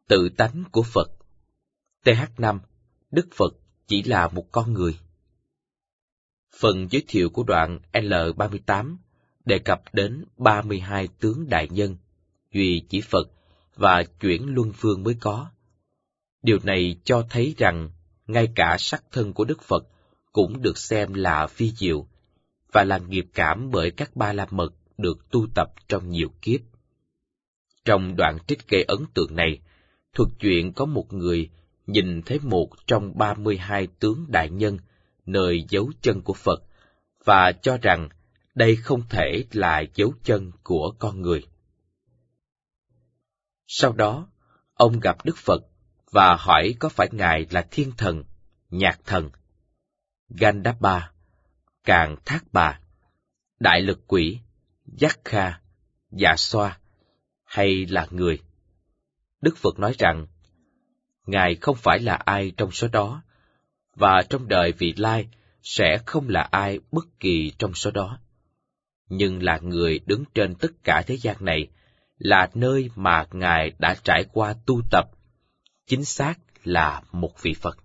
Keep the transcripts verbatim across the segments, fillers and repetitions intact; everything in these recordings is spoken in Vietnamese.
Tự tánh của Phật. tê hát năm. Đức Phật chỉ là một con người. Phần giới thiệu của đoạn L ba mươi tám đề cập đến ba mươi hai tướng đại nhân, duy chỉ Phật và chuyển luân phương mới có. Điều này cho thấy rằng ngay cả sắc thân của Đức Phật cũng được xem là phi diệu, và là nghiệp cảm bởi các ba la mật được tu tập trong nhiều kiếp. Trong đoạn trích gây ấn tượng này, thuật chuyện có một người nhìn thấy một trong ba mươi hai tướng đại nhân nơi dấu chân của Phật, và cho rằng đây không thể là dấu chân của con người. Sau đó, ông gặp Đức Phật và hỏi có phải Ngài là thiên thần, nhạc thần, Gandhapa, Càn Thác Bà, Đại Lực Quỷ, Giác Kha, Dạ Xoa, hay là người? Đức Phật nói rằng, Ngài không phải là ai trong số đó, và trong đời vị lai sẽ không là ai bất kỳ trong số đó, nhưng là người đứng trên tất cả thế gian này, là nơi mà Ngài đã trải qua tu tập, chính xác là một vị Phật.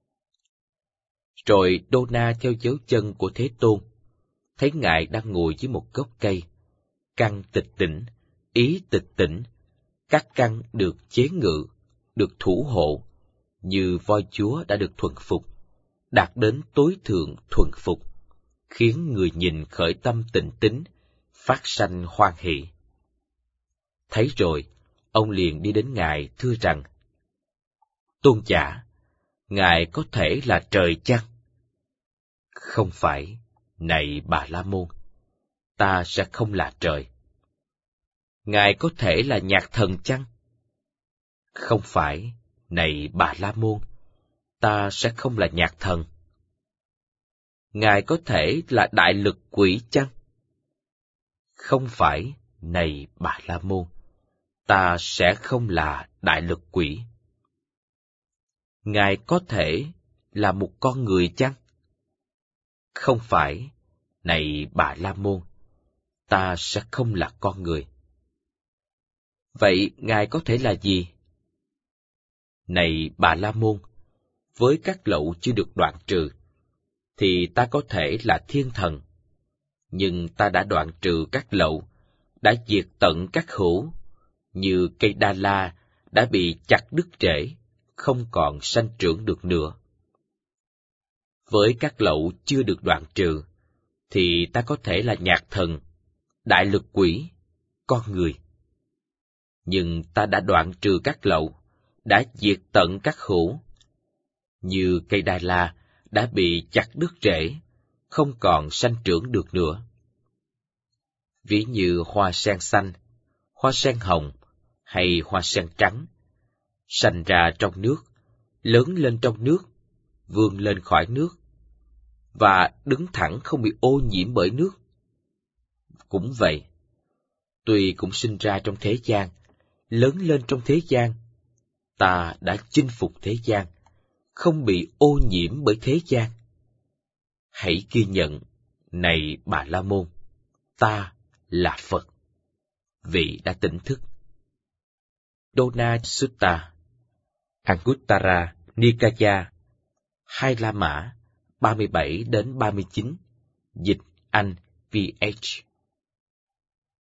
Rồi Đô Na theo dấu chân của Thế Tôn, thấy Ngài đang ngồi dưới một gốc cây, căn tịch tỉnh, ý tịch tỉnh, các căn được chế ngự, được thủ hộ, như voi chúa đã được thuần phục, đạt đến tối thượng thuần phục, khiến người nhìn khởi tâm tịnh tín, phát sanh hoan hỷ. Thấy rồi, ông liền đi đến Ngài thưa rằng, Tôn giả, Ngài có thể là trời chăng? Không phải, này Bà La Môn, ta sẽ không là trời. Ngài có thể là nhạc thần chăng? Không phải, này Bà La Môn, ta sẽ không là nhạc thần. Ngài có thể là đại lực quỷ chăng? Không phải, này Bà La Môn, ta sẽ không là đại lực quỷ. Ngài có thể là một con người chăng? Không phải, này Bà La Môn, ta sẽ không là con người. Vậy Ngài có thể là gì? Này Bà La Môn, với các lậu chưa được đoạn trừ, thì ta có thể là thiên thần, nhưng ta đã đoạn trừ các lậu, đã diệt tận các hữu, như cây đa la đã bị chặt đứt rễ, không còn sanh trưởng được nữa. Với các lậu chưa được đoạn trừ, thì ta có thể là nhạc thần, đại lực quỷ, con người. Nhưng ta đã đoạn trừ các lậu, đã diệt tận các hữu, như cây đa la đã bị chặt đứt rễ, không còn sanh trưởng được nữa. Ví như hoa sen xanh, hoa sen hồng hay hoa sen trắng, sanh ra trong nước, lớn lên trong nước, vươn lên khỏi nước, và đứng thẳng không bị ô nhiễm bởi nước. Cũng vậy, tuy cũng sinh ra trong thế gian, lớn lên trong thế gian, ta đã chinh phục thế gian, không bị ô nhiễm bởi thế gian. Hãy ghi nhận, này Bà La Môn, ta là Phật, vị đã tỉnh thức. Dona Sutta, Anguttara Nikaya, Hai La Mã, ba mươi bảy đến ba mươi chín, dịch Anh pê hát.